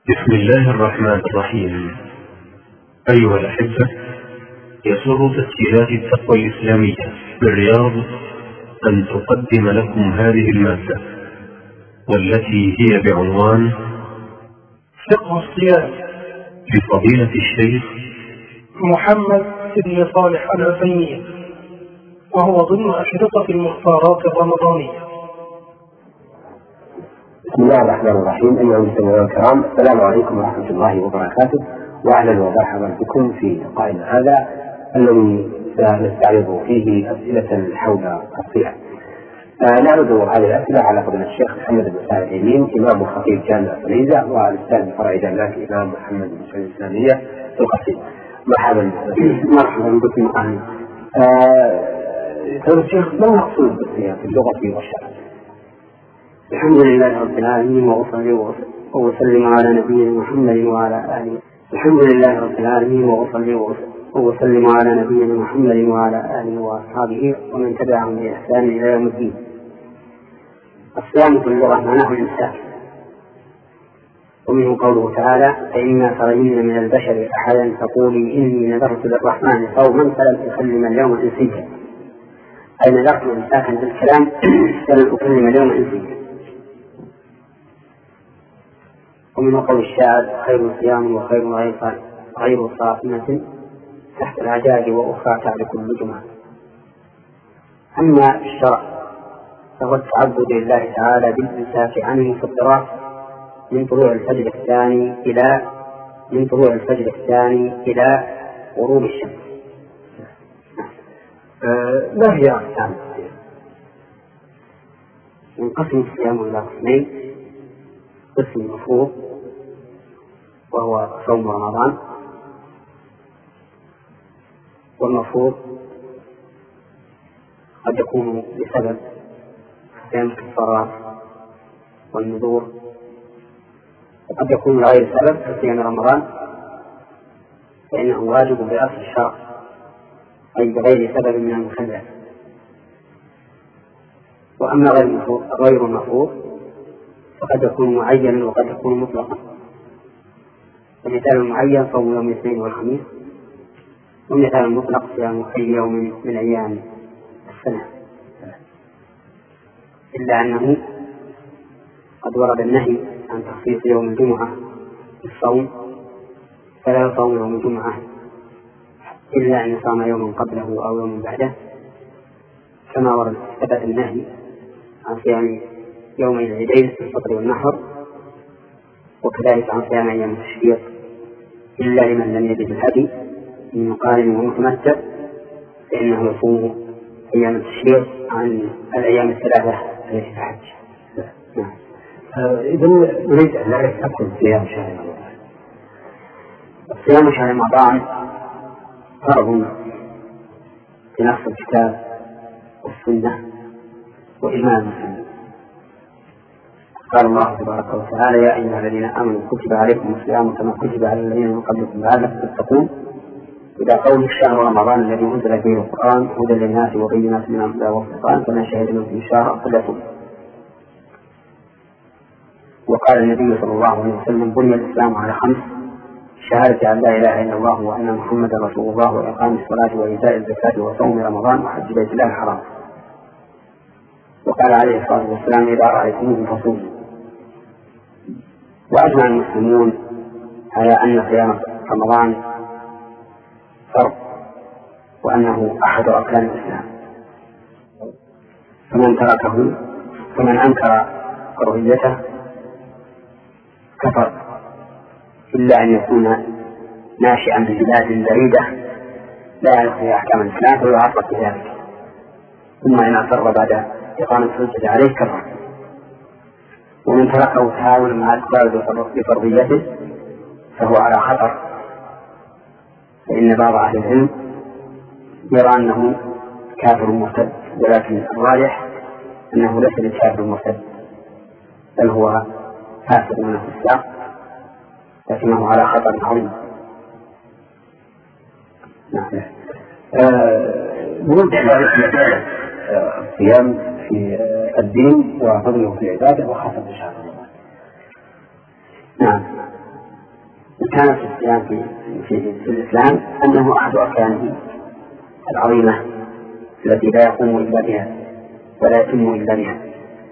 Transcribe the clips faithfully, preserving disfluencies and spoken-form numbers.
بسم الله الرحمن الرحيم. أيها الأحبة، يسر تسجيلات التقوى الإسلامية بالرياض أن تقدم لكم هذه المادة، والتي هي بعنوان فقه الصيام لفضيلة الشيخ محمد بن صالح العثيمين، وهو ضمن أشرطة المختارات الرمضانية. بسم الله الرحمن الرحيم. أيها المستمعون الكرام، السلام عليكم ورحمة الله وبركاته، وأهلا ومرحبا بكم في لقائنا هذا الذي سنستعرض فيه أسئلة حول الصيام. آه نعرض هذه الأسئلة على فضيلة الشيخ محمد بن صالح العثيمين، إمام وخطيب جامع فليزة، والأستاذ بفرع جامعة الإمام محمد بن سعود الإسلامية في القصيم. مرحبا مرحبا بكم. أهلا. فضيلة الشيخ، ما المقصود بالصيام في اللغة والشرع؟ الحمد لله رب العالمين، وأصلي وأسلم على نبينا محمد وعلى آله. الحمد لله رب العالمين، وأصلي وأسلم على نبينا محمد وعلى آله وأصحابه ومن تبعهم بإحسان إلى يوم الدين. الصيام في اللغة معناه الإمساك، ومنه قوله تعالى: فإما ترين من البشر أحدا فقولي إني نذرت للرحمن صوما فلن أكلم اليوم إنسيا، أي نذرت إمساكا بالكلام فلن أكلم اليوم إنسيا. ومن قول الشاعر: خير صيام وخير غير صائمة تحت العجاج وأخرى تعد كل جمعة. أما الشرع فهو التعبد لله تعالى بالإمساك عن المفطرات من طلوع الفجر الثاني إلى من طلوع الفجر الثاني إلى غروب الشمس. آه ما هي أقسام الصيام؟ ينقسم الصيام إلى قسمين: قسم مفروض وهو صوم رمضان، والمفروض قد يكون بسبب صيام الكفارات والنذور، وقد يكون لغير سبب كصيام رمضان فإنه واجب بأصل الشرع، أي بغير سبب من المخلف. وأما غير المفروض فقد يكون معينا وقد يكون مطلقا. المثال المعين صوم يوم الاثنين والخميس، والمثال المطلق صيام أي يوم من أيام السنة، إلا أنه قد ورد النهي عن تخصيص يوم الجمعة بالصوم، فلا يصوم يوم الجمعة إلا أن يصام يوما قبله أو يوم بعده، كما ورد ثبت النهي عن صيام يوم العيدين في الفطر والنحر، وكذلك عن صيام أيام التشريق إلا لمن لم يجد الهدي من مقارن ومتمتع، فإنه يصوم أيام التشريق عن الأيام الثلاثة التي تحج. نعم. إذا نريد أن نعرف حكم صيام شهر رمضان. صيام شهر رمضان فرض بنص الكتاب والسنة وإجماع المسلمين. قال الله تبارك وتعالى: يا أيها الذين آمنوا كتب عليكم الصيام كما كتب على الذين من قبلكم لعلكم تتقون، إلى قول شهر رمضان الذي أنزل فيه القرآن هدى للناس وبينات من الهدى والفرقان فمن شهد منكم الشهر فليصم. وقال النبي صلى الله عليه وسلم: بني الإسلام على خمس: شهادة أن لا إله إلا الله وأن محمدا رسول الله، وإقام الصلاة وإيتاء الزكاة وصوم رمضان وحج بيت الله الحرام. وقال عليه الصلاة والسلام: إذا رأيتموه فصوموا. وأجمع المسلمون على أن صيام رمضان فرض، وأنه أحد أركان الإسلام، فمن تركه فمن أنكر فرضيته كفر، إلا أن يكون ناشئا من بلاد بعيدة لا يعرف أحكام الإسلام فيعرف بذلك، ثم إن أصر بعد إقامة الحجة عليه كفر. ومن تركه تهاونا مع الإقرار بفرضيته فهو على خطر، فإن بعض أهل العلم يرى أنه كافر مرتد، ولكن الراجح أنه ليس بكافر مرتد، بل هو فاسق من الفساق، لكنه على خطر عظيم. نريد أن نعرف مكانة الصيام في الدين وفضله في العبادة وخاصة شهر رمضان. نعم. مكانة الصيام في, في, في الإسلام أنه أحد أركانه العظيمة التي لا يقوم إلا بها ولا يتم إلا بها.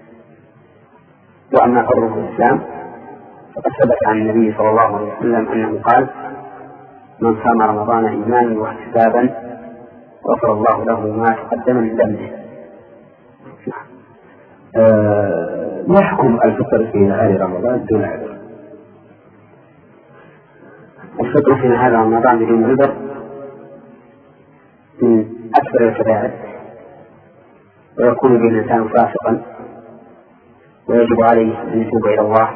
وأما فضله في الإسلام فقد ثبت عن النبي صلى الله عليه وسلم أنه قال: من صام رمضان إيمانا واحتسابا غفر الله له ما تقدم من ذنبه. آه ما حكم الفطر في نهار رمضان دون عذر؟ الفطر في نهار رمضان بدون عذر من أكبر الكبائر، ويكون به الإنسان فاسقا، ويجب عليه أن يتوب إلى الله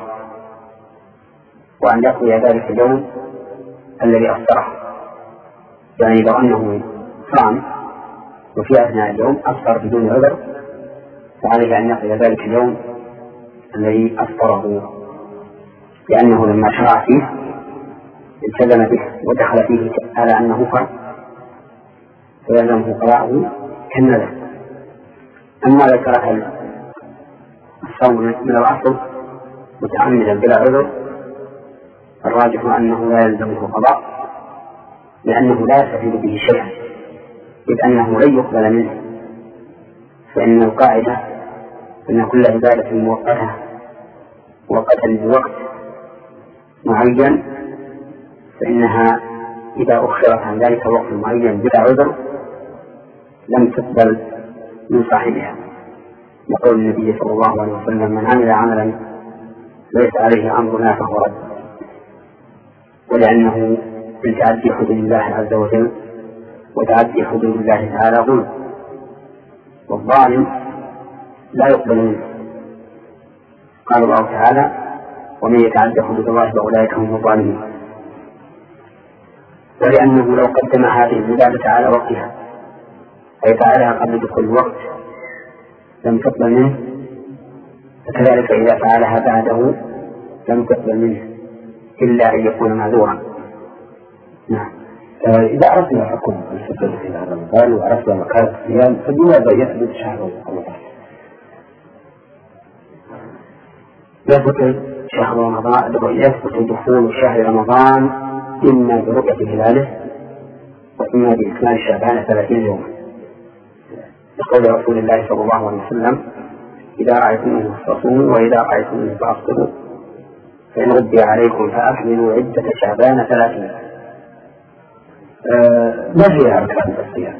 وأن يقضي ذلك اليوم الذي أفطره. يعني لو أنه صام وفي أثناء اليوم أفطر بدون عذر فعليه أن يقضي ذلك اليوم الذي أفطره، لأنه لما شرع فيه التزم به ودخل فيه على أنه فرض فيلزمه قضاءه كالنذر. أما إذا ترك الصوم من الأصل متعمدا بلا عذر الراجح أنه لا يلزمه قضاء، لأنه لا يستفيد به شيئا، إذ أنه لن يقبل منه. فإن القاعدة أن كل عبادة مؤقتة مؤقتة بوقت معين فإنها إذا أخرت عن ذلك الوقت المعين بلا عذر لم تقبل من صاحبها. يقول النبي صلى الله عليه وسلم: من عمل عملا ليس عليه أمرنا فهو رد. ولأنه من تعدي حدود الله عز وجل وتعدي حدود الله تعالى ظلم، والظالم لا يقبل منه. قال الله تعالى: ومن يتعدى حدود الله فأولئك هم الظالمون. ولأنه لو قدم هذه العبادة على وقتها أي فعلها قبل دخول الوقت لم تقبل منه، فكذلك إذا فعلها بعده لم تقبل منه إلا أن يكون معذورا. نعم. إذا عرفنا حكم الفطر في هذا رمضان وعرفنا مكان الصيام فبماذا يثبت شهر رمضان؟ يثبت شهر رمضان يثبت دخول شهر رمضان إما برؤية هلاله وإما بإكمال شعبان ثلاثين يوما، لقول رسول الله صلى الله عليه وسلم: إذا رأيتموه فصوموا وإذا رأيتموه فأفطروا فإن غبي عليكم فأكملوا عدة شعبان ثلاثين. آه ما هي أركان الصيام؟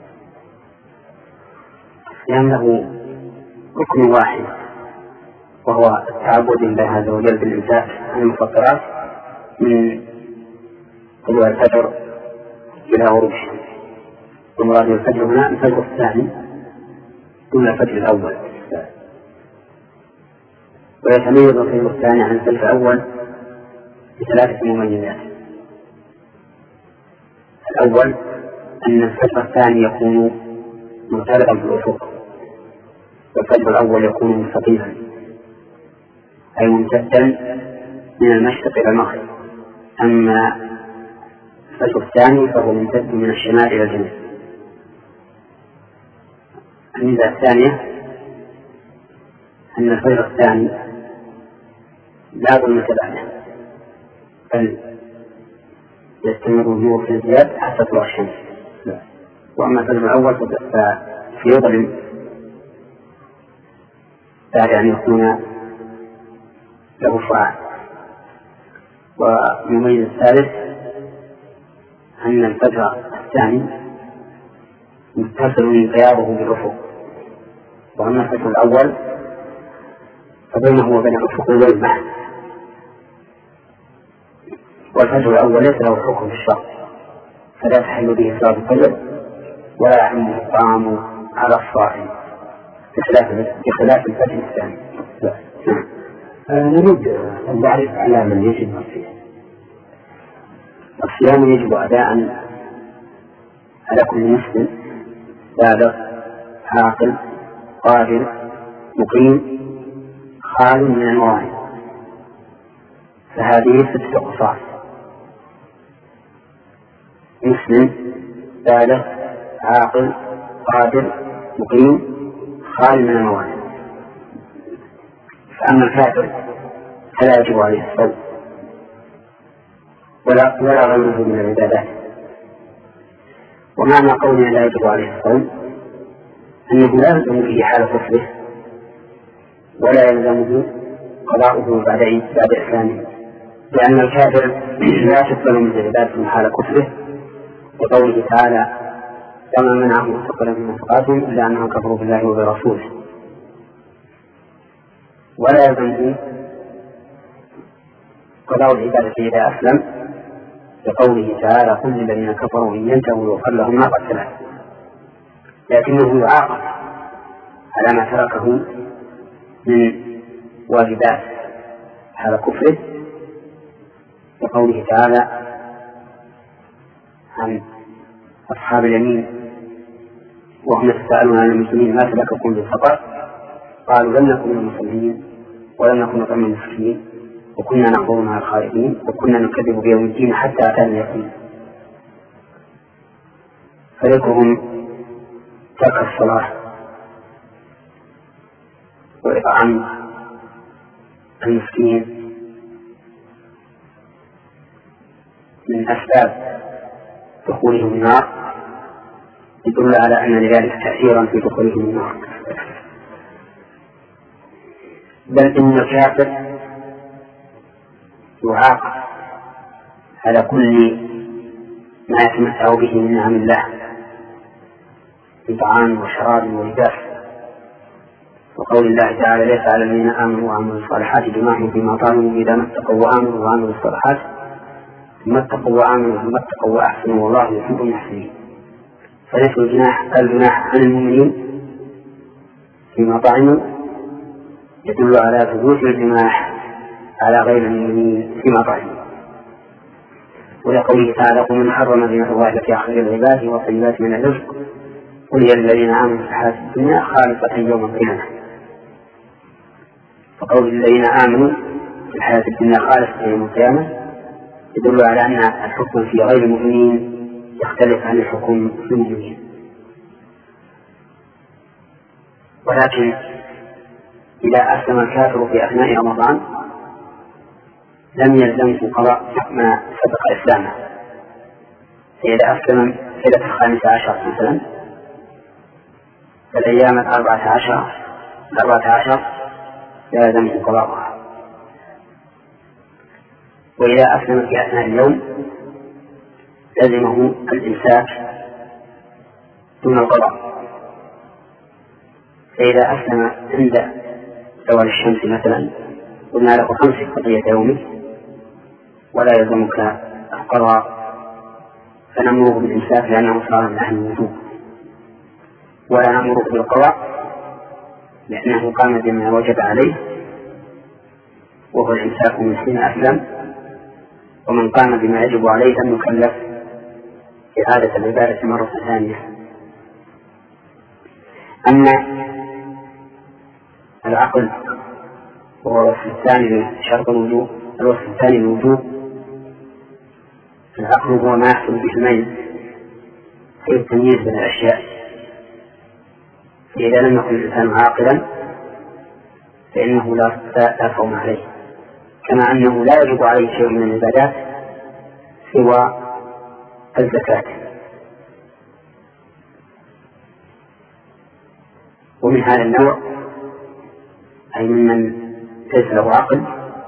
الصيام له ركن واحد وهو التعبد لله عز وجل بالإمساك عن المفطرات من طلوع الفجر إلى غروب الشمس. ومراد الفجر هنا الفجر الثاني دون الفجر الأول، ويتميز الفجر الثاني عن الفجر الأول بثلاثة مميزات. الأول أن الفجر الثاني يكون مرتبطا بالأفق، والفجر الأول يكون مستقيما أي ممتدا من المشرق إلى المغرب، أما الفجر الثاني فهو ممتد من الشمال إلى الجنوب. الميزة الثانية أن الفجر الثاني لا ظلمة بعده، بل يستمر النور في الزيادة حتى طلوع الشمس. وأما الفجر الأول ففي يظلم بعد أن يكون له شعاع. والمميز الثالث أن الفجر الثاني متصل بياضه بالأفق، وأما الفجر الأول فبينه وبين الأفق ظلمة. والفجر الأول ليس له حكم في الشرع فلا تحل به صلاة الفجر ولا يعم الطعام على الصائم بخلاف الفجر الثاني. آه نريد أن نعرف على من يجب الصيام. الصيام يجب أداء على كل مسلم بالغ عاقل قادر مقيم خال من الموانع، فهذه ستة أقسام: مسلم بالغ عاقل قادر مقيم خال من الموانع. فأما الكافر فلا يجب عليه الصوم، ولا ولا غيره من العبادات. ومعنى قولنا لا يجب عليه الصوم أنه لا يلزم به حال كفره ولا يلزمه قضاؤه بعد بعد إسلامه، لأن الكافر لا تقبل من عبادته حال كفره، وقوله تعالى وما منعهم أن تقبل من نفقاتهم إلا أنهم كفروا بالله وبرسوله. ولا يلزمه قضاء العبادة إذا أسلم، لقوله تعالى قل للذين كفروا إن ينتهوا يغفر لهم ما قد سلف، لكنه يعاقب على ما تركه من واجبات على كفره، وقوله تعالى عن أصحاب اليمين وهم يتساءلون عن المسلمين ما سلككم في سقر قالوا لم نكن من المصلين ولم نكن نطعم المسكين وكنا نخوض مع الخائفين وكنا نكذب بيوم الدين حتى أتانا اليقين. فريقهم ترك الصلاة وإطعام المسكين من أسباب دخولهم النار، يدل على أن لذلك تأثيرا في دخولهم النار. بل إن الكافر يعاقب على كل ما يتمتع به من نعم الله من طعام وشراب ولباس، وقول الله تعالى ليس على الذين آمنوا وعملوا الصالحات جناح فيما طالبوا إذا ما اتقوا وآمنوا وعملوا الصالحات ثم اتقوا وآمنوا ثم اتقوا وأحسنوا والله يحب المحسنين. فليس الجناح الجناح عن المؤمنين فيما طعموا يدل على ثبوت الجناح على غير المؤمنين فيما طعموا. ولقوله تعالى قل من حرم زينة الله التي أخرج العباد والطيبات من الرزق قل هي للذين آمنوا في الحياة الدنيا خالصة يوم القيامة. وقول الذين آمنوا في الحياة الدنيا خالصة يوم القيامة يدل على أن الحكم في غير المؤمنين يختلف عن الحكم في المؤمنين. ولكن إذا أسلم الكافر في أثناء رمضان لم يلزمه قضاء ما سبق إسلامه، فإذا أسلم ليلة الخامسة عشر مثلا فالأيام الأربعة عشر الأربعة عشر لا يلزمه قضاءها. وإذا أسلم في أثناء اليوم لزمه الإمساك دون القضاء. فإذا أسلم عند زوال الشمس مثلا قلنا له خمس بقية يومه ولا يلزمك القضاء، فنأمره بالإمساك لأنه صار من أهل الوجوب، ولا نأمره بالقضاء لأنه قام بما وجب عليه وهو الإمساك من حين أسلم، ومن قام بما يجب عليه لم يكلف إعادة العبادة مرة ثانية. أما العقل وهو الوصف الثاني لشرط الوجوب، الوصف الثاني للوجوب العقل هو ما يحصل به الميل في التمييز بين الأشياء، فإذا لم يكن الإنسان عاقلا فإنه لا صوم عليه، كما أنه لا يجب عليه شيء من العبادات سوى الزكاة. ومن هذا النوع أي ممن ليس له عقل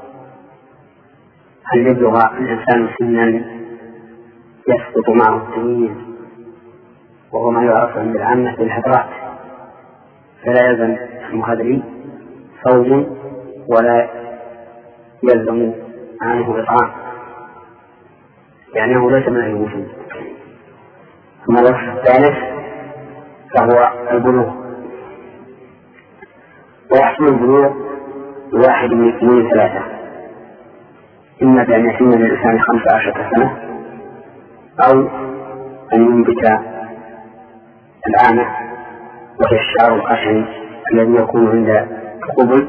أن يبلغ الإنسان سنا يسقط معه التمييز وهو ما يعرف عند العامة بالهدرات، فلا يلزم المهدري صوم ولا يلزم عنه إطعام لأنه ليس من الوجود. ثم الوصف الثالث فهو البلوغ، ويحصل البلوغ بواحد من اثنين ثلاثة: إما بأن يتم للإنسان خمس عشرة سنة، أو أن ينبت العامة وهي الشعر الخشن الذي يكون عند القبل،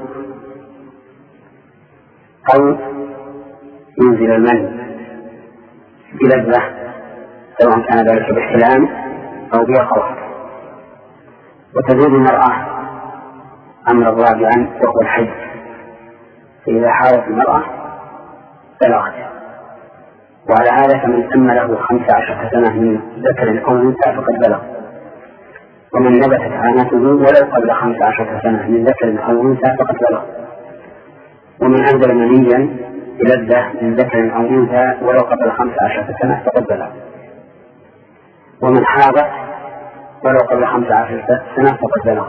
أو ينزل المن بلذة سواء كان ذلك باحتلام أو بيقظة. وتزيد المرأة أمر رابعا وهو الحج، فإذا حارت المرأة بلغت وعلى هذا فمن تم له خمس عشرة سنة من ذكر أو أنثى فقد بلغ، ومن نبتت عانته ولو قبل خمس عشرة سنة من ذكر أو أنثى فقد بلغ، ومن أنزل منيا بلذة من ذكر أو أنثى ولو قبل خمس عشرة سنة فقد بلغ، ومن حاضت ولو قبل خمس عشرة سنة فقد بلغ.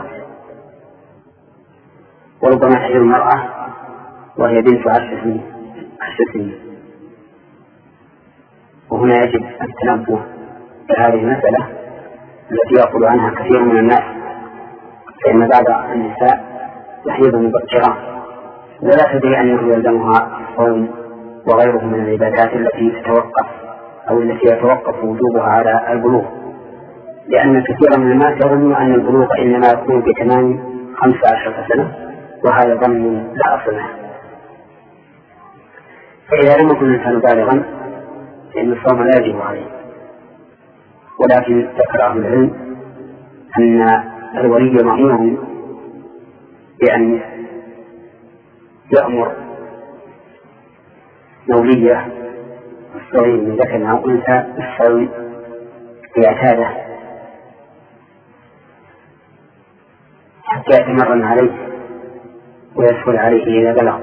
وربما تحيض المرأة وهي بنت عشر سنين عشر سنين وهنا يجب التنبه بهذه المسألة التي يقول عنها كثير من الناس، فإن بعض النساء تحيض مبكرا ولا تدري أنه يلزمها الصوم وغيره من العبادات التي تتوقف أو التي يتوقف وجوبها على البلوغ، لأن كثيرا من الناس يظن أن البلوغ إنما يكون بتمام خمس عشرة سنة، وهذا ظن لا أصل له. فإذا لم يكن الإنسان بالغا فإن الصوم لا يجب عليه، ولكن ذكر أهل العلم أن الولي مأمور بأن يأمر مولية الصغير من ذكر أو أنثى بالصوم ليعتاده حتى يتمرن عليه ويسهل عليه إذا بلغ.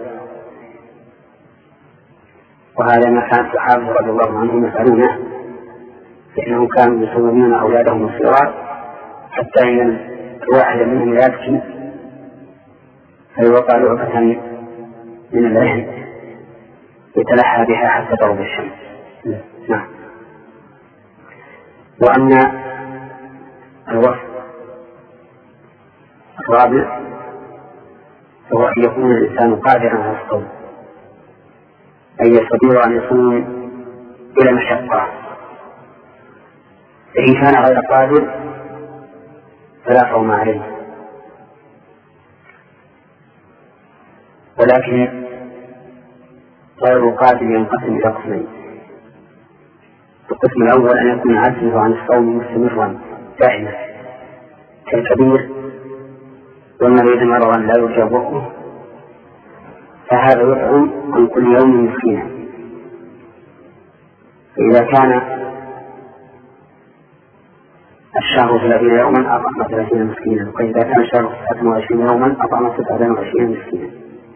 وهذا ما كان الصحابة رضي الله عنهم يفعلونه، لأنهم كانوا يصومون أولادهم الصغار حتى إن الواحد منهم يبكي فيوقع لعبة من العين يتلحى بها حتى تغرب الشمس. نعم. وأن الوصف الرابع هو أن يكون الإنسان قادرا على الصوم، أن يستطيع أن يصوم بلا مشقة، فإن كان غير قادر فلا صوم عليه. ولكن غير قادر ينقسم إلى قسمين: القسم الأول أن يكون عجزه عن الصوم مستمرا دائما كالكبير والمريض مرضا لا يرجى برؤه، فهذا يطعم عن كل يوم مسكينا. فإذا كان الشهر ثلاثين يوما أطعم ثلاثين مسكينا، وإذا كان الشهر ستة وعشرين يوما أطعم ستة وعشرين مسكينا.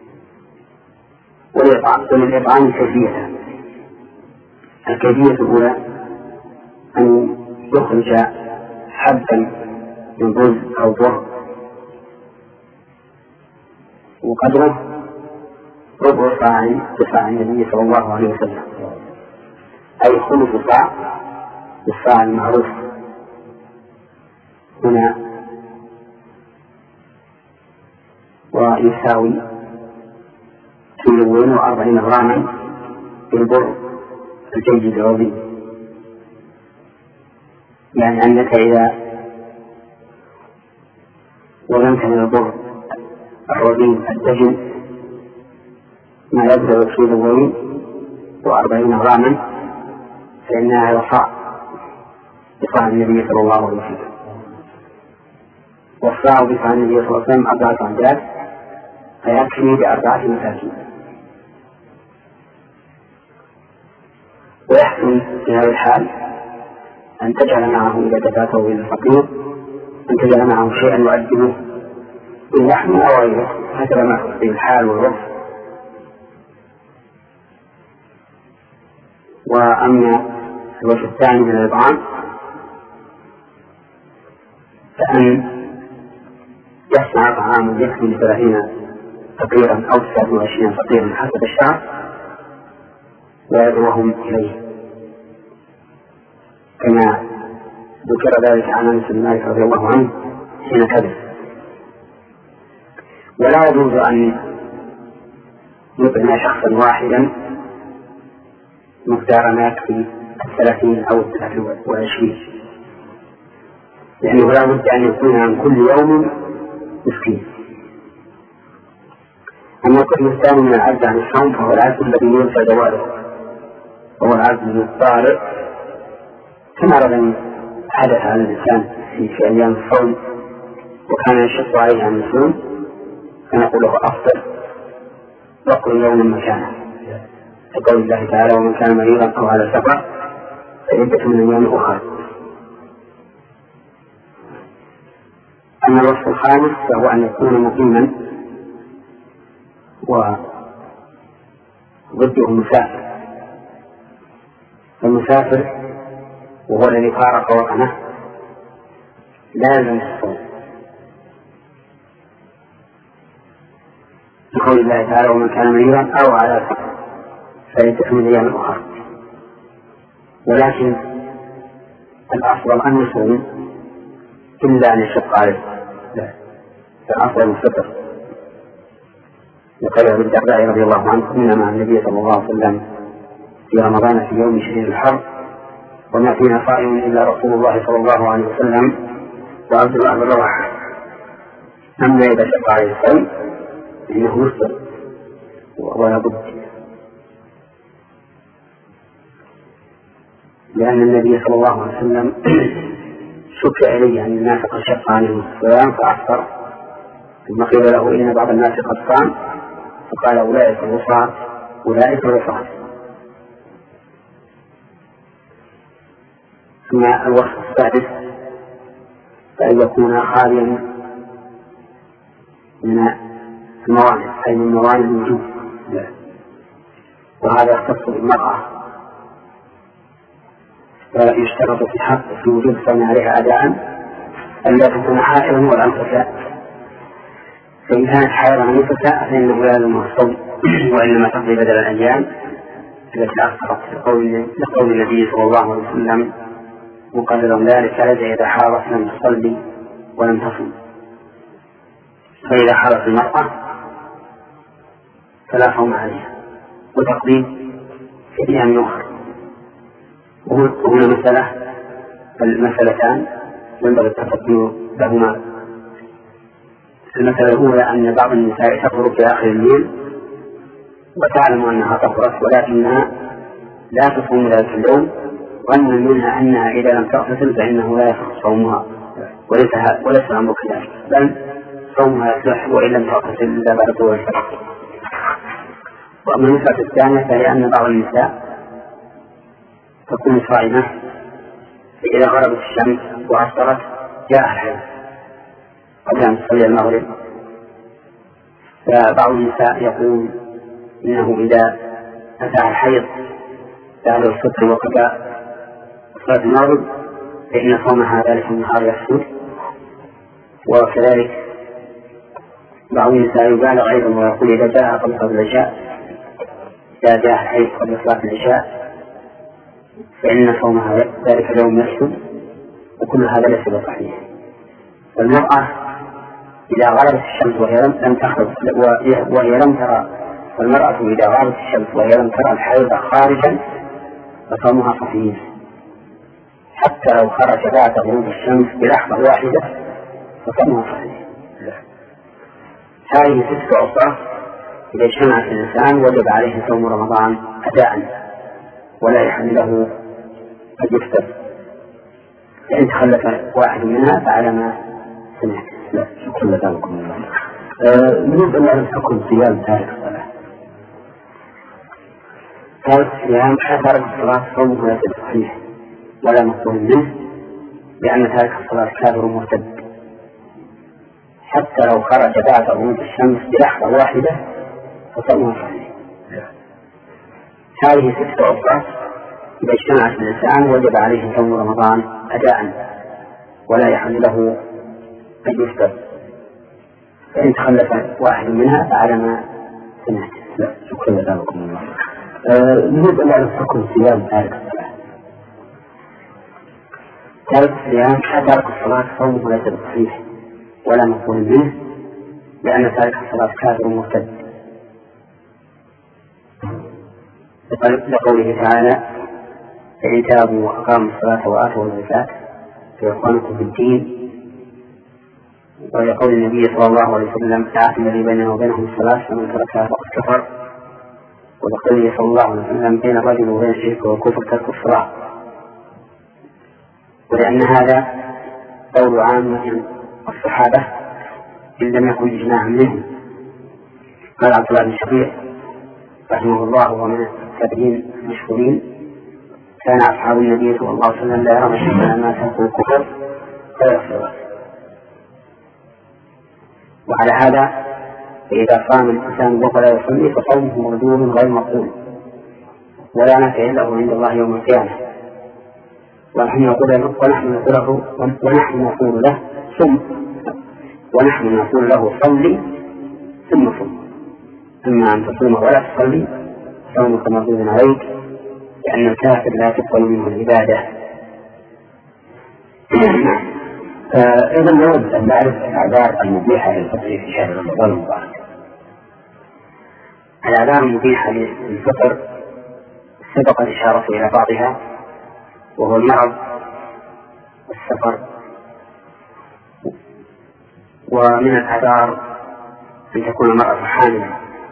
وللإطعام كيفية: الكيفية الأولى أن يخرج حبا من رز أو بر وقدره ربع صاع بصاع النبي صلى الله عليه وسلم، أي خلف صاع بالصاع المعروف هنا، ويساوي كيلوين وأربعين غراما بالبر الجيد العظيم. يعني أنك إذا وزنت من البر الرضيم الدجن ما يبلغ كيلوين وأربعين غراما فإنها يصاع بصاع النبي صلى الله عليه وسلم. والصاع بصاع النبي صلى الله عليه وسلم أربعة أمداد، فيكفي بأربعة مساكين. ويحسن في هذا الحال أن تجعل معه إذا دفعته إلى الفقير أن تجعل معه شيئا يؤدبه باللحم أو غيره حسب ما تقضي الحال والعرف. وأما الوجه الثاني من الإطعام فأن يصنع طعاما يكفي لثلاثين فقيرا أو تسعة وعشرين فقيرا حسب الشهر ويدعوهم إليه، كما ذكر ذلك عن أنس بن مالك رضي الله عنه حين كذب. ولا يجوز أن يطعم شخصا واحدا مقدار ما يكفي الثلاثين أو الثلاثة وعشرين، لأنه لا بد أن يكون عن كل يوم مسكين. أما القسم الثاني من العجز عن الصوم فهو العجز الذي ينسى زواله، وهو العجز الطارئ كما حدث على الإنسان في, في أيام الصوم وكان يشق عليه أن يصوم فنقول له أفطر وكل يوم مكانه، كقول الله تعالى ومن كان مريضا أو على سفر فعدة من أيام أخرى. أما الوصف الخامس فهو أن يكون مقيما وضده المسافر. المسافر وهو الذي فارق وطنه لا يلزم الصوم لقول الله تعالى ومن كان مريضا أو على سفر فعدة من أيام أخرى. ولكن الأفضل أن يصوم إلا أن يشق عليه، فالأفضل الفطر. وقال أبو الدرداء رضي الله عنه كنا مع النبي صلى الله عليه وسلم في رمضان في يوم شديد الحر وما فينا صائم إلا رسول الله صلى الله عليه وسلم وعبد الله بن رواحة. أما إذا شق عليه الصوم فإنه يفطر ولا بد، لأن النبي صلى الله عليه وسلم شك إليه أن الناس قد شق عليهم الصيام فأفطر، ثم قيل له إن بعض الناس قد صام فقال أولئك الوصاة أولئك الوصاة. ثم الوصف السادس فأن يكون خاليا من الموانع أي من موانع الوجوب، وهذا يختص بالمرأة، ويشترط في حق في وجود صوم عليها أداء أن لا تكون حائضا ولا نفساء، فإن كانت حائضا نفساء فإنه لا يلزمها الصوم وإنما تقضي بدل الأيام التي أخطرت لقول النبي صلى الله عليه وسلم مقررا ذلك لدى إذا حارت لم تصلي ولم تصم. فإذا حارت المرأة فلا صوم عليها وتقضي في أيام أخرى. وهنا مسألة المسألتان ينبغي التفكير لهما. المسألة الأولى أن بعض النساء تخرج في آخر الليل وتعلم أنها طهرت ولكنها لا تصوم ذلك اليوم، وأن منها أنها إذا لم تغتسل فإنه لا يصح صومها وليس وليس أمر كذلك، بل صومها يصح وإن لم تغتسل إلا بعد طلوع الفجر. وأما المسألة الثانية فهي أن بعض النساء تكون صائمة فإذا غربت الشمس وأفطرت جاء الحيض قبل أن تصلي المغرب، فبعض النساء يقول إنه إذا أتى الحيض بعد الفطر وقبل صلاة المغرب فإن صومها ذلك النهار يفسد. وكذلك بعض النساء يبالغ أيضا ويقول إذا جاء قبل صلاة العشاء إذا جاء الحيض قبل صلاة العشاء فإن صومها ذلك اليوم يفسد، وكل هذا ليس بصحيح. والمرأة إذا غربت الشمس وهي لم تخرج وهي لم ترى والمرأة إذا غربت الشمس وهي لم ترى الحيض خارجا فصومها صحيح حتى لو خرج بعد غروب الشمس بلحظة واحدة فصومها صحيح. هذه ست عصرات إذا اجتمعت الإنسان وجب عليه صوم رمضان أداء ولا يحل له أن يفطر، فإن تخلف واحد منها فعلى ما سمعت. لا شكرا لكم. نريد أن نعرف حكم صيام تارك الصلاة. تارك الصيام تارك الصلاة صومه ليس صحيح ولا مقبول منه، لأن تارك الصلاة كافر مرتد حتى لو خرج بعد غروب الشمس بلحظة واحدة فصومه صحيح. هذه ست عصرات إذا اجتمعت الإنسان وجب عليه صوم رمضان أداء ولا يحل له أن يفطر، فإن تخلف واحد منها فعلى ما سمعت. لا شكرا لكم الله. نريد أن نعرف حكم صيام تارك الصلاة. تارك الصيام تارك الصلاة صومه ليس بصحيح ولا مقبول منه، لأن تارك الصلاة كافر مرتد لقوله تعالى فإن تابوا وأقاموا الصلاة وآتوا الزكاة فإخوانكم في الدين، ولقول النبي صلى الله عليه وسلم العهد الذي بيننا وبينهم الصلاة فمن تركها فقد كفر، ولقوله صلى الله عليه وسلم بين الرجل وبين الشرك والكفر ترك الصلاة. ولأن هذا قول عامة الصحابة إن لم يكن إجماعا منهم. قال عبد الله بن شقيق رحمه الله ومن التابعين المشهورين كان أصحاب النبي صلى الله عليه وسلم لا يرون شيئا ما تركوا الكفر فيغفر. وعلى هذا فإذا صام الإنسان ولا يصلي فصومه مردود غير مقبول ولا نفع له عند الله يوم القيامة. ونحن نقول له ونحن نقول له صم ونحن نقول له صلي ثم صم. أما أن تصوم ولا تصلي صومك مردود عليك لأن الكافر لا تقبل منه العبادة. أيضا نود أن نعرف الأعذار المبيحة للفطر في شهر رمضان المبارك. الأعذار المبيحة للفطر سبق الإشارة إلى بعضها، وهو المرض والسفر. ومن الأعذار أن تكون المرأة حاملا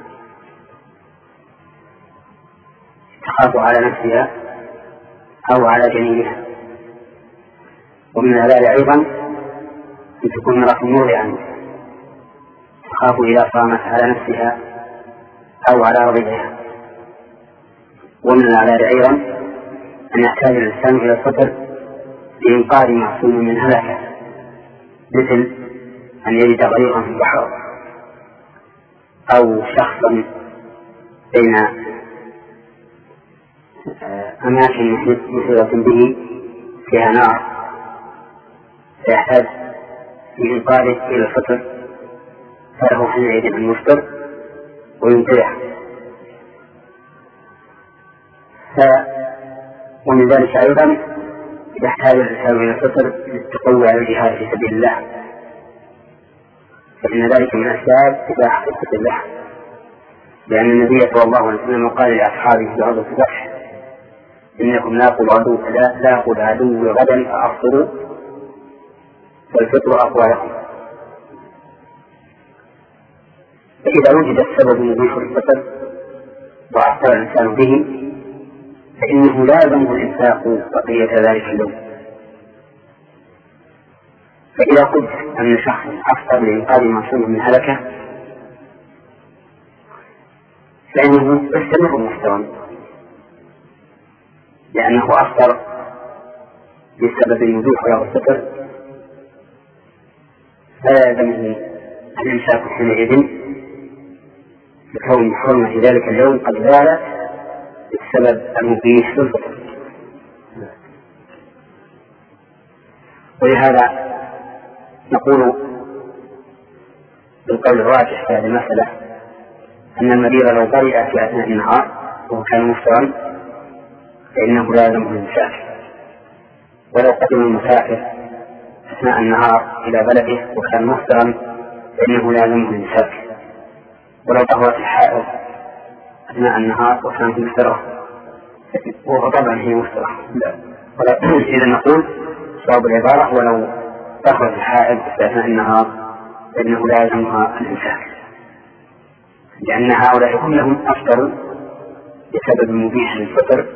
تخاف على نفسها أو على جنينها. ومن الأعذار أيضا أن تكون امرأة مرضعا تخاف إذا صامت على نفسها أو على رضيعها. ومن الأعذار أيضا أن يحتاج الإنسان إلى الفطر لإنقاذ معصوم من هلكة، مثل أن يجد غريقا في البحر أو شخصا بين أماكن محيطة به فيها نار فيحتاج لإنقاذه إلى الفطر، فله حينئذ أن يفطر وينقذه. ومن ذلك أيضا يحتاج الإنسان إلى الفطر للتقوى على الجهاد في سبيل الله، فإن ذلك من أسباب إباحة الفطر له، لأن النبي صلى الله عليه وسلم قال لأصحابه في غزوة الفتح: إنكم لاقوا عدو لاقوا العدو غدا فأفطروا فالفطر أقوى لكم. فإذا وجد السبب مبيح للفطر وأفطر الإنسان به فإنه لا يلزمه الإمساك بقية ذلك اليوم. فإذا قلت أن شخص أفطر لإنقاذ معصوم من هلكة فإنه يستمر مفطرا، لأنه أفطر بسبب المبيح له الفطر، فلا يلزمه الإمساك حينئذ بكون حرمة ذلك اليوم قد زالت بسبب المبيح للفطر. ولهذا نقول بالقول الراجح في هذه المسألة أن المريض لو برئ في أثناء النهار وكان مفطرا فإنه لا يلزمه الإمساك، ولو قدم المسافر أثناء النهار إلى بلده وكان مفطرا فإنه لا يلزمه الإمساك، ولو طهرت الحائض أثناء النهار وكانت مفطرة وطبعا هي مفطرة. إذا نقول صواب العبارة ولو طهرت الحائض في أثناء النهار فإنه لا يلزمها الإمساك، لأن هؤلاء كلهم أفطروا بسبب مبيح للفطر،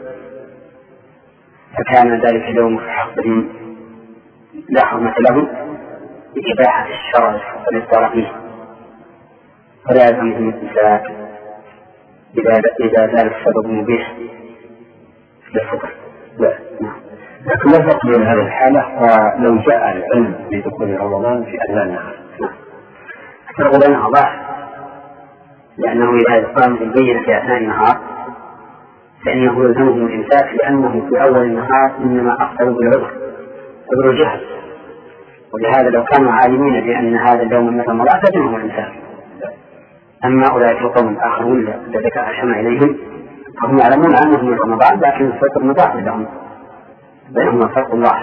فكان ذلك اليوم في حقهم لا حرمة لهم بإباحة الشرع والإفطار فيه، فلا يلزمهم الإمساك إذا زال السبب مبيح للفطر. لكن ما الفرق بين هذه الحالة ولو جاء العلم بدخول رمضان في أثناء النهار؟ الفرق بينها ضعف، لأنه إذا قامت البينة في أثناء النهار فإنه يلزمهم الإمساك، لأنه في أول النهار إنما أخطروا بالعذر عذر الجهل، ولهذا لو كانوا عالمين بأن هذا اليوم من رمضان فإنهم الإمساك. أما أولئك القوم الآخرون الذين أشمع إليهم فهم يعلمون أنه من رمضان لكن الفطر مضاعف لهم، بينهما فرق الله.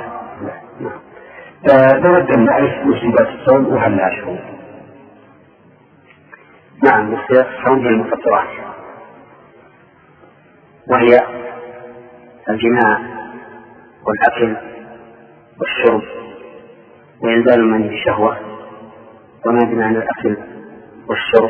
نود أن نعرف مصيبات الصوم وهل لها شروط؟ نعم، مصيبات الصوم هي المفطرات، وهي الجماع والأكل والشرب وإنزال المني بالشهوة وما بمعنى الأكل والشرب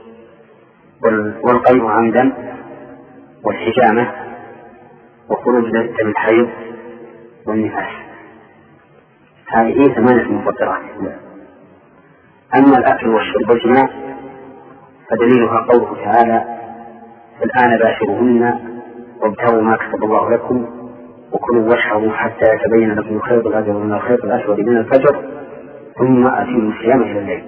والقيء عمدا والحجامة وخروج دم الحيض والنفاس. هذه ثمانية مفطرات. أما الأكل والشرب والجماع فدليلها قوله تعالى: الآن باشروهن وابتغوا ما كتب الله لكم وكلوا واشربوا حتى يتبين لكم الخيط الأبيض من الخيط الأسود من الفجر ثم أتموا الصيام إلى الليل.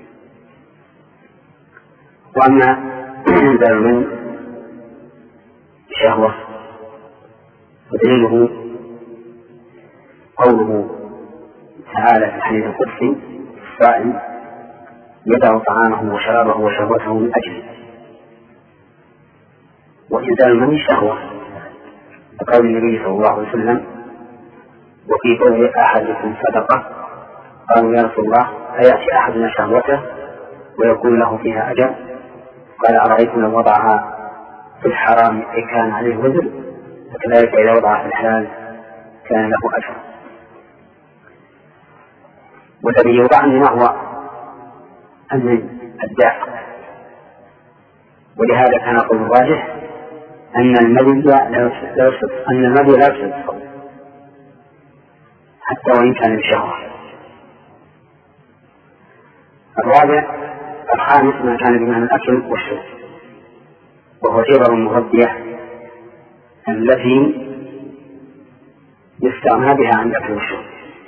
وأما إنزال المني شهوة ودليله قوله تعالى في الحديث القدسي: الصائم يدع طعامه وشرابه وشهوته من أجله. وإنزال المني شهوة كقول النبي صلى الله عليه وسلم: وفي قول أحدكم صدقة. قالوا: يا رسول الله أيأتي أحدنا شهوته ويكون له فيها أجر؟ قال: أرأيتم لو وضعها في الحرام كان عليه وزر، فكذلك إذا وضعها في الحلال كان له أجر. والذي يوضعني ما هو أن الداء، ولهذا كان قول الراجح أن المذي لا يفسد أن المذي لا يفسد الصوم حتى وإن كان بشهوة. الرابع الخامس ما كان بمعنى الأكل والشرب، وهو الإبر المغذية التي يستغنى بها عن الأكل والشرب،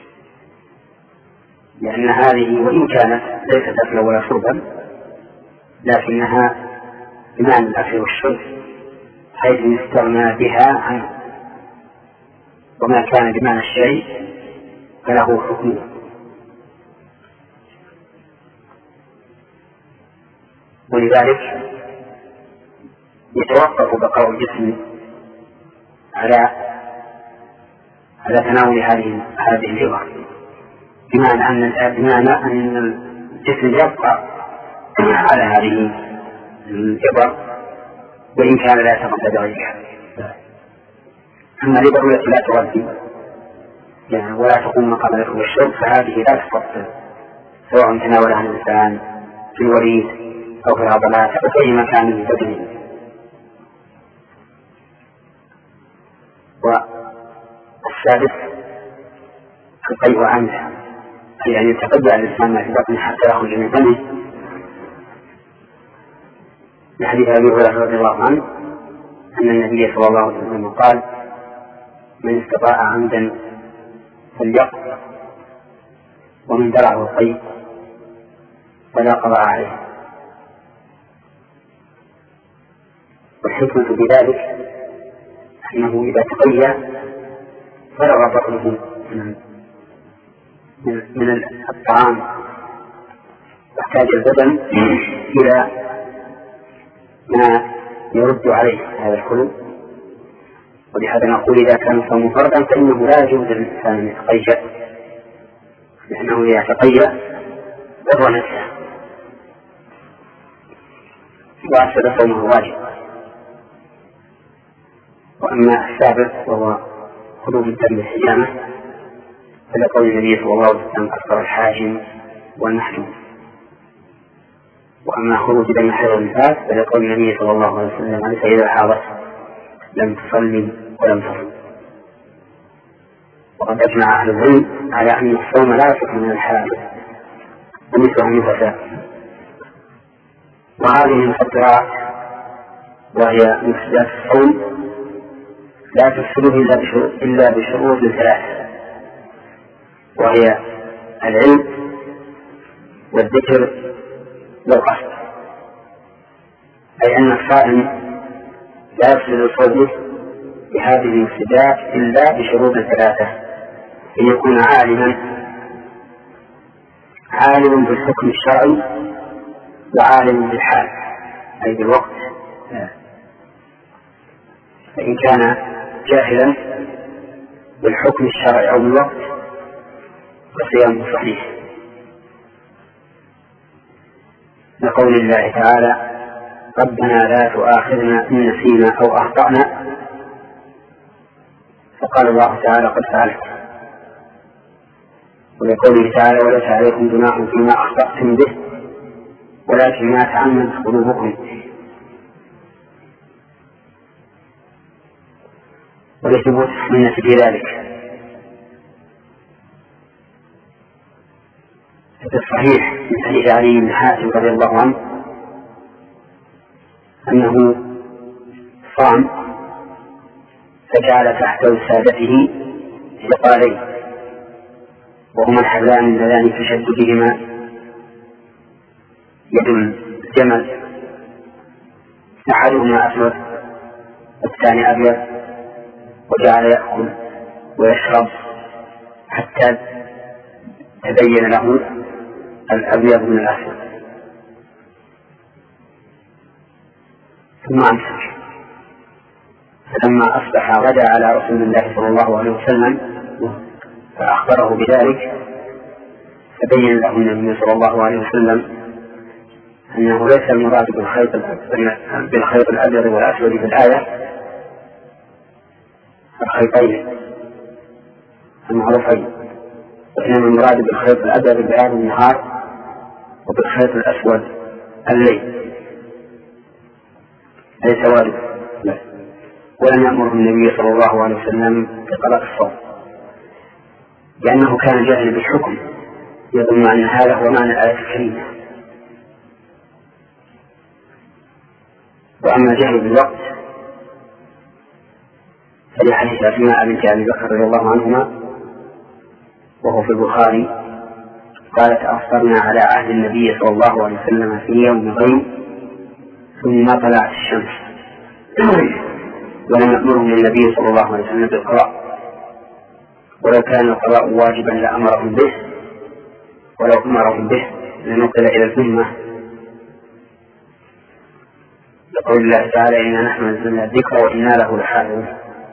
لأن هذه وإن كانت ليست أكلا ولا شربا لكنها بمعنى الأكل والشرب حيث يستغنى بها عنه، وما كان بمعنى الشيء فله حكمه. ولذلك يتوقف بقاء الجسم على على تناول هذه هذه الإبر، بمعنى أن بمعنى أن الجسم يبقى على هذه الإبر وإن كان لا يتغذى بغيرها. أما الإبر التي لا تغذي يعني ولا تقوم مقام الأكل والشرب فهذه لا تفصل، سواء تناولها الإنسان في الوريد أو في العضلات أو في أي مكان من بدنه. والسادس القيء عنها، أي أن يتقبل الإنسان ما في بطنه حتى يخرج من فمه، لحديث أبي هريرة رضي الله عنه أن النبي صلى الله عليه وسلم قال: من استطاع عمدا فليقض ومن درعه القيء فلا قضاء عليه. والحكمة بذلك أنه إذا تقي فرغ بطنه من الطعام واحتاج البدن إلى ما يرد عليه هذا الخلو. ولهذا نقول إذا كان الصوم فرضا فإنه لا يجوز للإنسان أن يتقيأ، لأنه إذا تقيأ ضر نفسه وأفسد صومه واجب. وأما السابق وهو خروج الدم بالحجامة فلقول النبي صلى الله عليه وسلم: أفطر الحاجم والمحجوم. وأما خروج دم حيض النفاس فلقول النبي صلى الله عليه وسلم: أنت إذا حاضت لم تصلي ولم تصم. وقد أجمع أهل العلم على أن الصوم لا يصح من الحائض ومثلها النفساء. وهذه المفطرات وهي مفسدات الصوم لا تفسده إلا بشروط ثلاثة، وهي العلم والذكر والقصد، أي أن الصائم لا يفسد صومه بهذه المفسدات إلا بشروط ثلاثة: أن يكون عالما عالم بالحكم الشرعي وعالم بالحال أي بالوقت. فإن كان جاهلا بالحكم الشرعي أو بالوقت فصيامه صحيح، لقول الله تعالى: ربنا لا تؤاخذنا إن نسينا أو أخطأنا، فقال الله تعالى: قد فعلت. ولقوله تعالى: وليس عليكم جناح فيما أخطأتم به ولكن ما تعمدت قلوبكم. ولثبوت السنة في ذلك في الصحيح من حديث علي بن حاتم رضي الله عنه أنه صام فجعل تحت وسادته ثقالين وهما الحبلان اللذان تشد بهما يد الجمل، أحدهما أسود والثاني أبيض، وجعل يأكل ويشرب حتى تبين له الأبيض من الأسود، ثم أمسك. فلما أصبح غدا على رسول الله صلى الله عليه وسلم فأخبره بذلك، فبين له النبي صلى الله عليه وسلم أنه ليس المراد بالخيط بالخيط الأبيض والأسود في الآية الخيطين المعروفين، وإنما المراد بالخيط الأبيض بياض النهار وبالخيط الأسود الليل، أي سواد. ولم يأمره النبي صلى الله عليه وسلم بقضاء الصوم لأنه كان جاهلا بالحكم، يظن أن هذا هو معنى الآية الكريمة. وأما جهل بالوقت فلحديث أسماء بنت أبي بكر رضي الله عنهما وهو في البخاري قالت أفطرنا على عهد النبي صلى الله عليه وسلم في يوم غيم ثم طلعت الشمس ولم يأمرهم النبي صلى الله عليه وسلم بالقضاء، ولو كان القضاء واجبا لأمرهم به، ولو أمرهم به لنقل إلى الذمة، يقول الله تعالى إنا نحن نزلنا الذكر وإنا له لحافظون.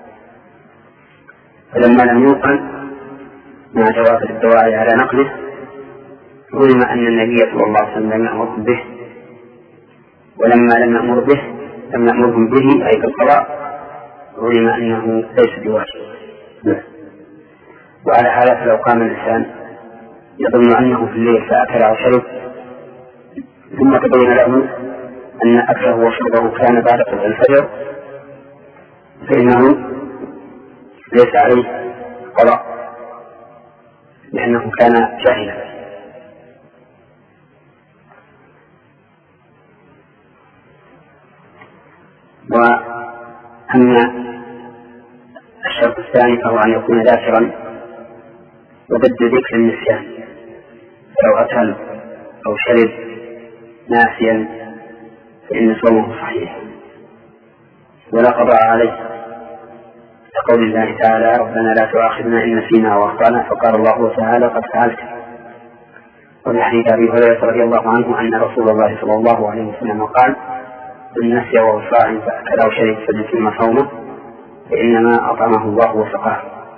فلما لم يوقن مع جواز الدواعي على نقله علم أن النبي صلى الله عليه وسلم لم يأمرهم به، ولما لم يأمر به لم يأمرهم به أي بالقضاء علم أنه ليس بواجب. وعلى هذا فلو قام الإنسان يظن أنه في الليل فأكل أو شرب ثم تبين له أن أكله وشربه كان بعد طلوع الفجر فإنه ليس عليه قضاء لأنه كان جاهلا. وأما الشرط الثاني فهو أن يكون ذاكرا وضد ذكر النسيان، فلو أكل أو شرب ناسيا فإن صومه صحيح ولا قضاء عليه، لقول الله تعالى ربنا لا تؤاخذنا إن نسينا وأخطأنا، فقال الله تعالى قد فعلت. ومن حديث أبي هريرة رضي الله عنه أن رسول الله صلى الله عليه وسلم قال من نسي وهو صائم فأكل أو شرب فليتم صومه فإنما أطعمه الله وسقاه.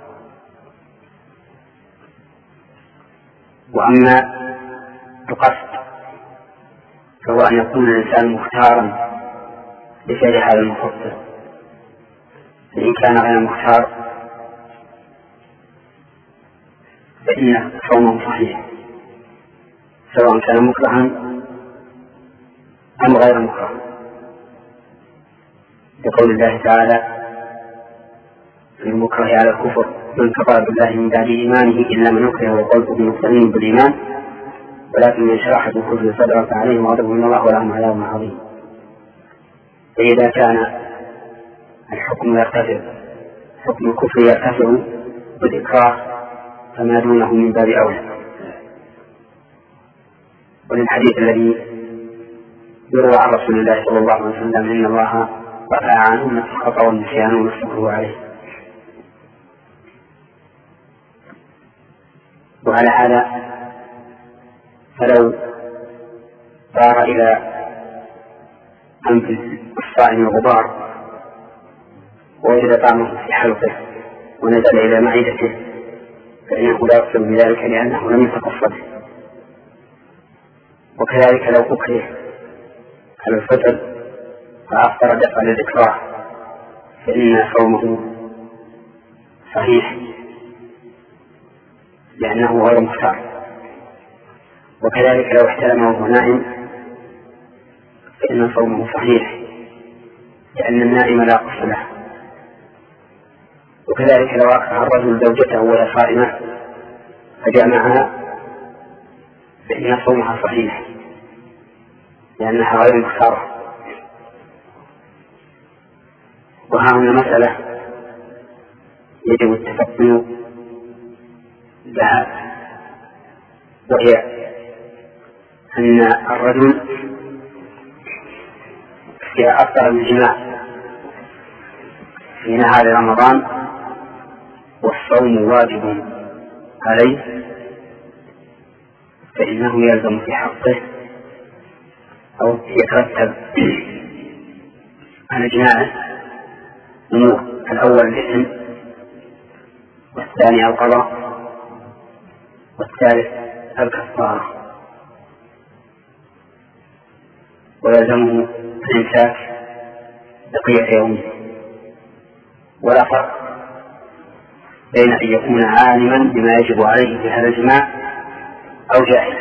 وأما القصد فهو أن يكون الإنسان مختارا لفعل هذا المفضل، فإن كان غير مختار فإن صومه صحيح سواء كان مكرها أم غير مكره، لقول الله تعالى المكره على الكفر من كفر بالله من بعد إيمانه إلا من يكره وقلبه مطمئن بالإيمان ولكن من شرح بالكفر صدره فعليهم غضب من الله ولهم عذاب عظيم. فإذا كان الحكم يرتفع حكم الكفر يرتفع بالإكراه فما دونه من باب أولى. وللحديث الذي يروى عن رسول الله صلى الله عليه وسلم إن الله رفع عنهم الخطأ والنسيان ومسكه عليه. وعلى هذا فلو صار إلى أنف الصائم غبار ووجد طعمه في حلقه ونزل إلى معدته فإنه لا يقصد بذلك لأنه لم يتقصده. وكذلك لو أكره على الفطر فأفطر دفع للإكراه فإن صومه صحيح لأنه غير مختار. وكذلك لو احتلم وهو نائم فإن صومه صحيح لأن النائم لا قصد له. وكذلك لو أكره الرجل زوجته وهي صائمة فجامعها فإن صومها صحيح لأنها غير مختارة. وها هنا مسألة يجب التفطن لها، وهي أن الرجل إذا أفطر بالجماع في نهار رمضان والصوم واجب عليه فإنه يلزم في حقه أو يترتب على جماعه أمور: الأول الإثم، والثاني القضاء، والثالث الكفارة. ويلزمه الإمساك بقية يومه. ولا فرق بين أن يكون عالما بما يجب عليه في هذا الجماع أو جاهلا،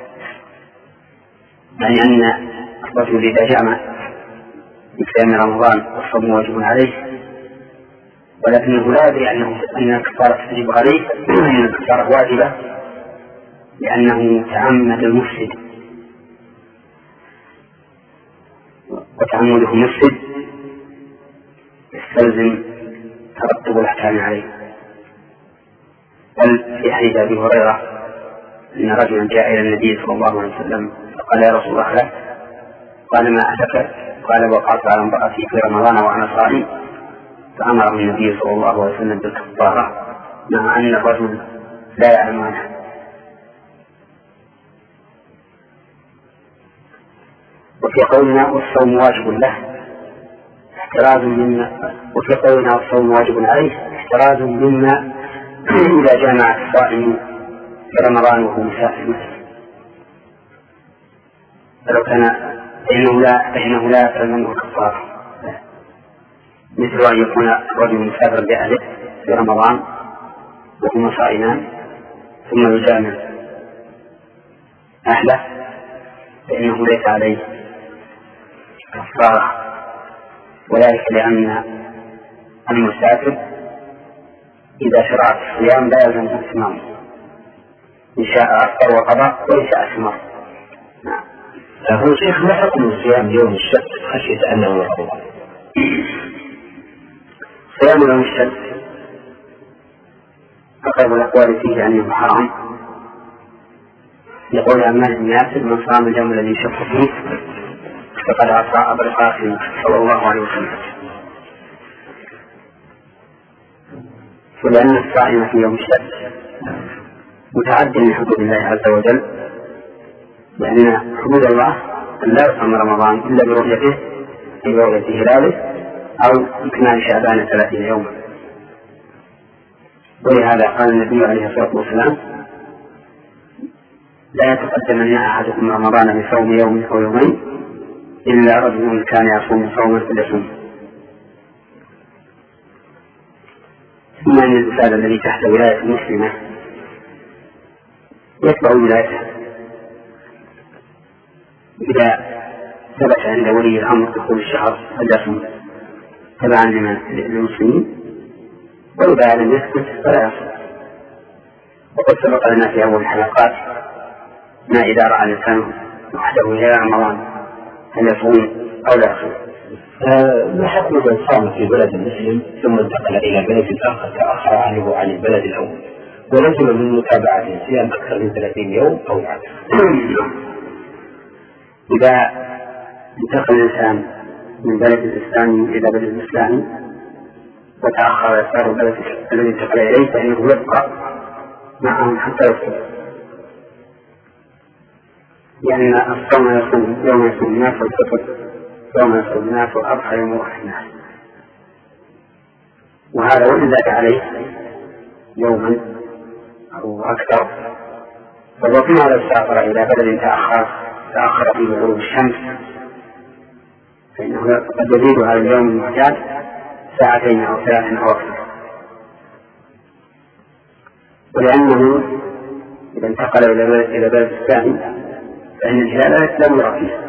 يعني أن الرجل إذا جمع في رمضان والصوم واجب عليه ولكنه لا يدري أنه أن الكفارة تجب عليه، أن الكفارة واجبة لأنه تعمد المفسد، وتعمده مفسد يستلزم ترتب الأحكام عليه. بل في حديث أبي هريرة أن رجلا جاء إلى النبي صلى الله عليه وسلم فقال: يا رسول الله لا. قال: ما أهلك؟ قال: وقعت على امرأتي في رمضان وأنا صائم. فأمره النبي صلى الله عليه وسلم بالكفارة مع أن الرجل لا يعلم عنها. وفي قولنا والصوم واجب له احتراز مما وفي قولنا والصوم واجب عليه احتراز مما إذا جامع الصائم في رمضان وهو مسافر مثلا، فلو كان فإنه لا فإنه لا يلزمه كفارة، مثل أن يكون الرجل مسافر بأهله في رمضان وهما صائمان ثم يجامع أهله فإنه ليس عليه كفارة، وذلك لأن المسافر إذا شرع الصيام لا يلزمه إتمامه، إن شاء أفطر وقضى وإن شاء استمر. نعم. هو شيخ ما حكم صيام يوم السبت خشية أنه رمضان؟ صيام يوم السبت أقرب الأقوال فيه أنه حرام، يقول عمار بن ياسر: من صام اليوم الذي شك فيه فقد عصى أبا القاسم صلى الله عليه وسلم. ولأن الصائم في يوم السبت متعد من حدود الله عز وجل، لأن حدود الله أن لا يصوم رمضان إلا برؤيته أي برؤية هلاله أو إكمال شعبان ثلاثين يوما. ولهذا قال النبي عليه الصلاة والسلام: لا يتقدمن أحدكم رمضان بصوم يوم أو يومين إلا رجل كان يصوم صوما فليصوم. ثم أن الإنسان الذي تحت ولاية مسلمة يتبع ولايته، إذا ثبت عند ولي الأمر دخول الشهر فليصوم تبعا للمسلمين، وإذا لم يثبت فلا يصوم. وقد سبق لنا في أول الحلقات ما إذا رأى الإنسان وحده إلى رمضان هل يصوم أو لا يصوم. ما حكم من صام في بلد مسلم ثم انتقل إلى بلد آخر تأخر عنه عن البلد الأول ولزم من متابعة الصيام أكثر من ثلاثين يوم أو العكس؟ إذا انتقل الإنسان من بلد الإسلام إلى بلد الإسلام وتأخر يسار البلد الذي انتقل إليه فإنه يبقى معهم حتى يصوم، لأن الصوم يصوم يوم يصوم الناس والفطر يوم يصوم الناس والأضحى يوم يضحي الناس، وهذا وإن زاد عليه يوما أو أكثر فالوطن لو سافر إلى بلد تأخر تأخر فيه غروب الشمس فإنه قد يزيد على اليوم المعتاد ساعتين أو ثلاث أو أكثر. ولأنه إذا انتقل إلى بلد الثاني فإن الهلال لا يرى فيه،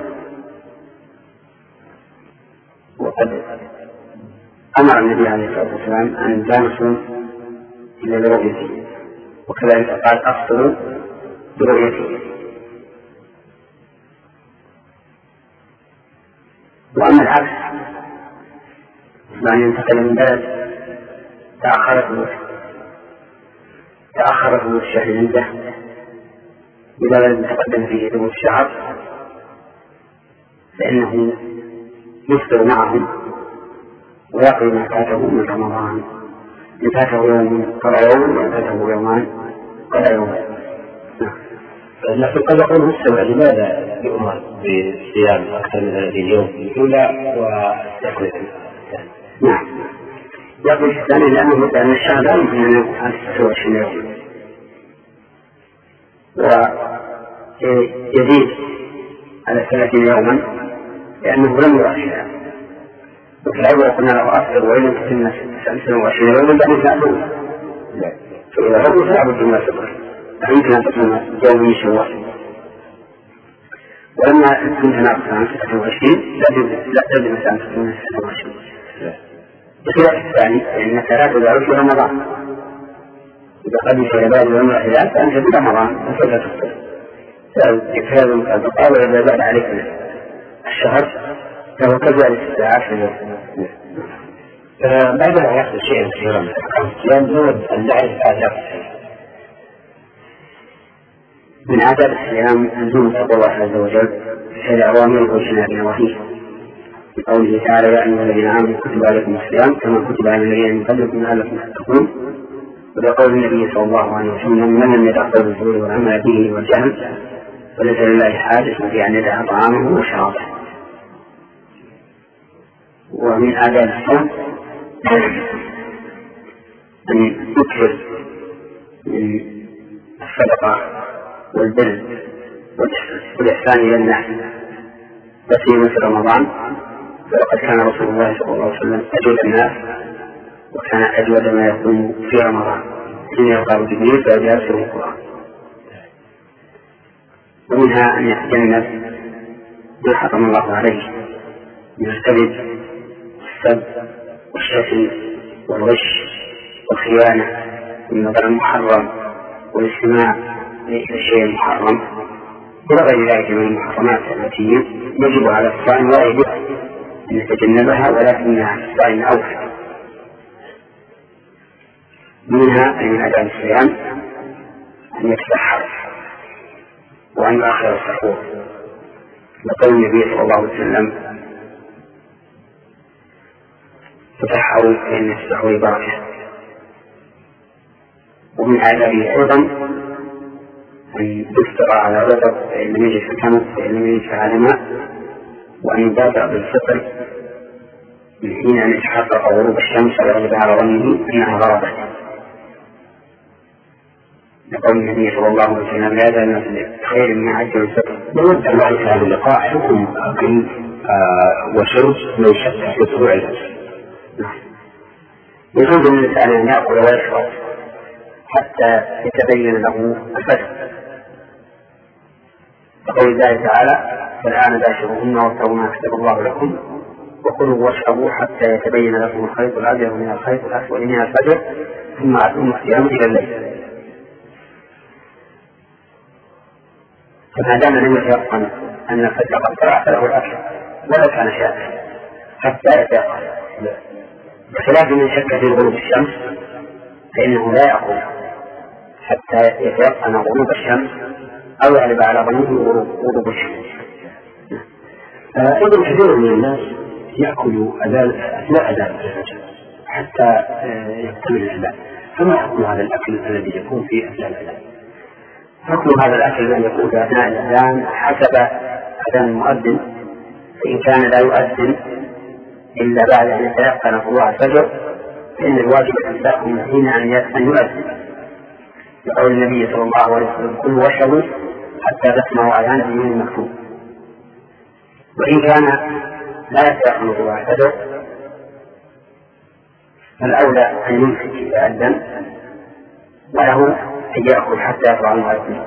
وقد أمر النبي عليه الصلاة والسلام أن لا نصوم إلا برؤيته، وكذلك قال: أفطروا برؤيته. وأما العكس فأن ينتقل من بلد تأخر تأخر ثبوت الشهر عنده إذا لم يتقدم فيه ثبوت الشهر فإنه يفطر معهم ويقضي ما فاته من رمضان، إن فاته يوم قضى يوم وإن فاته يومان قضى يومان. لكن قد يقول مستمع لماذا يؤمر بصيام أكثر من ثلاثين يوم في الأولى ويقضي الثاني؟ نعم، يقضي في الثاني لأنه لأن الشهر لا يمكن أن يكون عن ستة وعشرين يوم، ويزيد على ثلاثين يوما لأنه لم يؤخر. وكالأول قلنا له أفطر وإن تتم ستة وعشرين يوما لم يساعدون، فإذا لم يساعد بما سبق يمكن أن تكون يوم من شوال. ولما كنت ناقصا عن ستة وعشرين لا تلزم أن تكون ستة وعشرين. بخلاف الثاني فإنك لا تدعو في رمضان، إذا قدم في عباد يوم الهلال فأنت في رمضان فلا تفطر، فهذا البقاء وإذا بعد عليك الشهر فهو كذلك الساعات في اليوم. بعد ما يأخذ شيئا كثيرا من الأحكام الصيام نود أن نعرف آداب الصيام. من آداب الصيام لزوم تقوى الله عز وجل بفعل أوامره واجتناب نواهيه، بقوله تعالى يا أيها الذين آمنوا كتب عليكم الصيام كما كتب على الذين من قبلكم لعلكم تتقون، وبقول النبي صلى الله عليه وسلم من لم يدع قول الزور والعمل به والجهل فليس لله حاجة في أن يدع طعامه وشرابه. ومن آداب الصيام أن يكثر من الصدقة والبر والإحسان إلى الناس، لا سيما في رمضان، فلقد كان رسول الله صلى الله عليه وسلم أجود الناس وكان أجود ما يكون في رمضان حين يقرأ جبريل فيجالسه القرآن. ومنها أن يتجنب ما حرم الله عليه من الكذب والسب والشتم والغش والخيانة والنظر المحرم والاستماع للشيء المحرم وغير ذلك من المحرمات التي يجب على الصائم ولا يجب أن يتجنبها ولكنها الصائم أوفى. منها أن من آداب الصيام أن يتسحر وأن يؤخر السحور، لقول النبي صلى الله عليه وسلم تسحروا فإن السحور بركة. ومن آدابه أيضا أن يفطر على رطب فإن لم يجد التمر فإن لم يجد على ماء، وأن يبادر بالفطر من حين أن يتحقق غروب الشمس ويغلب على ظنه أنها غربت، لقول النبي صلى الله عليه وسلم لا يزال الناس بخير من عجل الفطر. نود أن نعرف هذا اللقاء حكم أكل وشرب من شك في طلوع الفجر. يجوز للإنسان أن يأكل ويشرب حتى يتبين له الفجر، وقول الله تعالى فالآن باشروهن وابتغوا ما كتب الله لكم وكلوا واشربوا حتى يتبين لكم الخيط الأبيض من الخيط الأسود من الفجر ثم أتموا الصيام إلى الليل. فما دام لم يتيقن أن الفجر قد طلع فله الأكل ولو كان شاكا حتى يتيقن، بخلاف من شك في غروب الشمس فإنه لا يأكل حتى يتيقن غروب الشمس أو يغلب على ظنه غروب الشمس. أيضا كثير من الناس يأكل أثناء أذان الفجر حتى يكتمل الأذان، فما حكم هذا الأكل الذي يكون في أثناء الأذان؟ حكم هذا الأكل الذي يكون في أثناء الأذان حسب أذان المؤذن، فإن كان لا يؤذن إلا بعد أن يتيقن طلوع الفجر فإن الواجب إمساكه من حين أن يؤذن، يقول النبي صلى الله عليه وسلم كلوا واشربوا حتى تسمعوا أذان الإمام المكتوب. وإن كان لا يتيقن طلوع الفجر فالأولى أن يمسك إذا أذن وله أن يأكل حتى يطلع المؤذن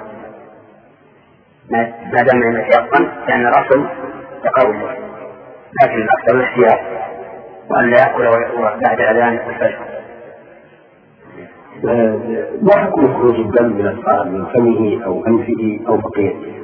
ما دام لم يتيقن، لأن الأصل تقوله، لكن الأكثر الاختيار وأن لا يأكل بعد أذان الفجر. ما حكم خروج الدم من الطعام من فمه أو أنفه أو بقيته؟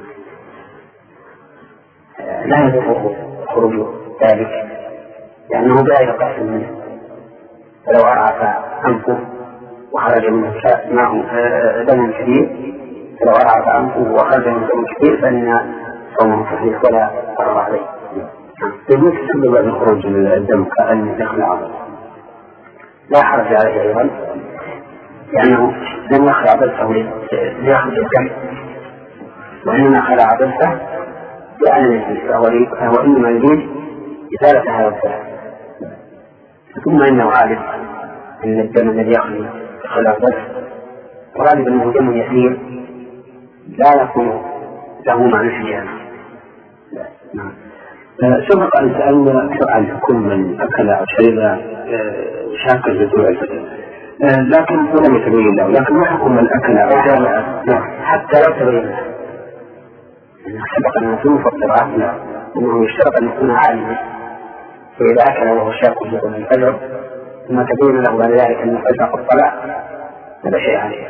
لا يضره خروج ذلك لأنه لا يقصد منه، فلو أرعف أنفه وخرج منه ماء دم كثير، فلو أرعف أنفه وخرج منه دم كثير فإن صومه صحيح ولا ضرر عليه. يجوز تسبب بعد خروج الدم كأن دخل عضل، لا حرج عليه أيضا، لأنه لم يخلع ضلته ليأخذ الدم، وإنما خلع ضلته لأن الجنس فهو إنما يريد إزالة هذا الضلع. ثم إنه عارف أن الدم الذي يخلع خلع ضلته غالبا أنه دم يسير لا يكون له معنى في نعم. سبق أن سألنا عن حكم من أكل أو شرب شاكا جذوع الفتن، لكن لم يتبين له، لكن ما حكم من أكل أو شرب حتى لو تبين له؟ سبق أن نسوه فالطبعات أنه يشترط أن يكون عالما، فإذا أكل وهو شاك جذوع الفجر ثم تبين له بعد ذلك أن الفجر قد طلع هذا شيء عليه.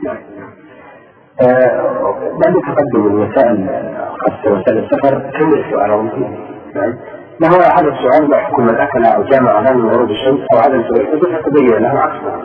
بعد تقدم الوسائل خاصة وسائل السفر كم السؤال ومثله ما هو هذا السؤال ما حكم من أكل أو جامع على من غروب الشمس أو عدم سؤال تبين له عكسه.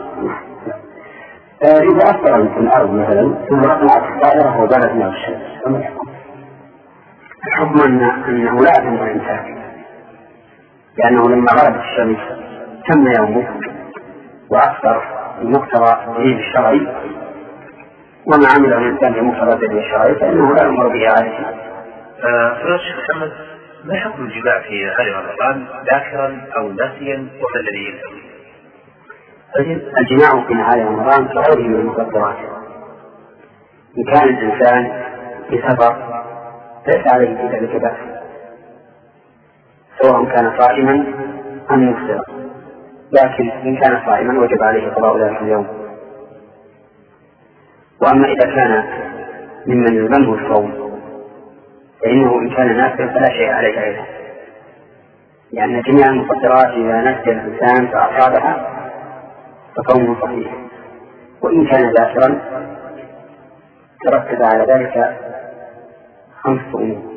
إذا أثر في الأرض مثلا ثم طلعت الطائرة وبانت معه الشمس فما الحكم؟ الحكم أنه لا يتم الإنسان، لأنه لما غربت الشمس تم يومه وأكثر بمقتضى الدليل الشرعي، وما عمل الإنسان بمقتضى الدليل الشرعي فإنه لا يمر به عادة. فضيلة الشيخ محمد، ما حكم الجماع في هذه رمضان ذاكرا أو ناسيا وما الذي يلزم؟ الجماع في نهار رمضان كغيره من المقدرات، إن كان الإنسان في سفر ليس عليه في ذلك بأس، سواء كان صائما أم مفطرا، لكن إن كان صائما وجب عليه قضاء ذلك اليوم. وأما إذا كان ممن يلزمه الصوم فإنه إن كان ناسيا فلا شيء عليه أيضا، لأن جميع المقدرات إذا نسي الإنسان فأصابها فصومه صحيح، وإن كان ذاكرا ترتب على ذلك خمس أمور.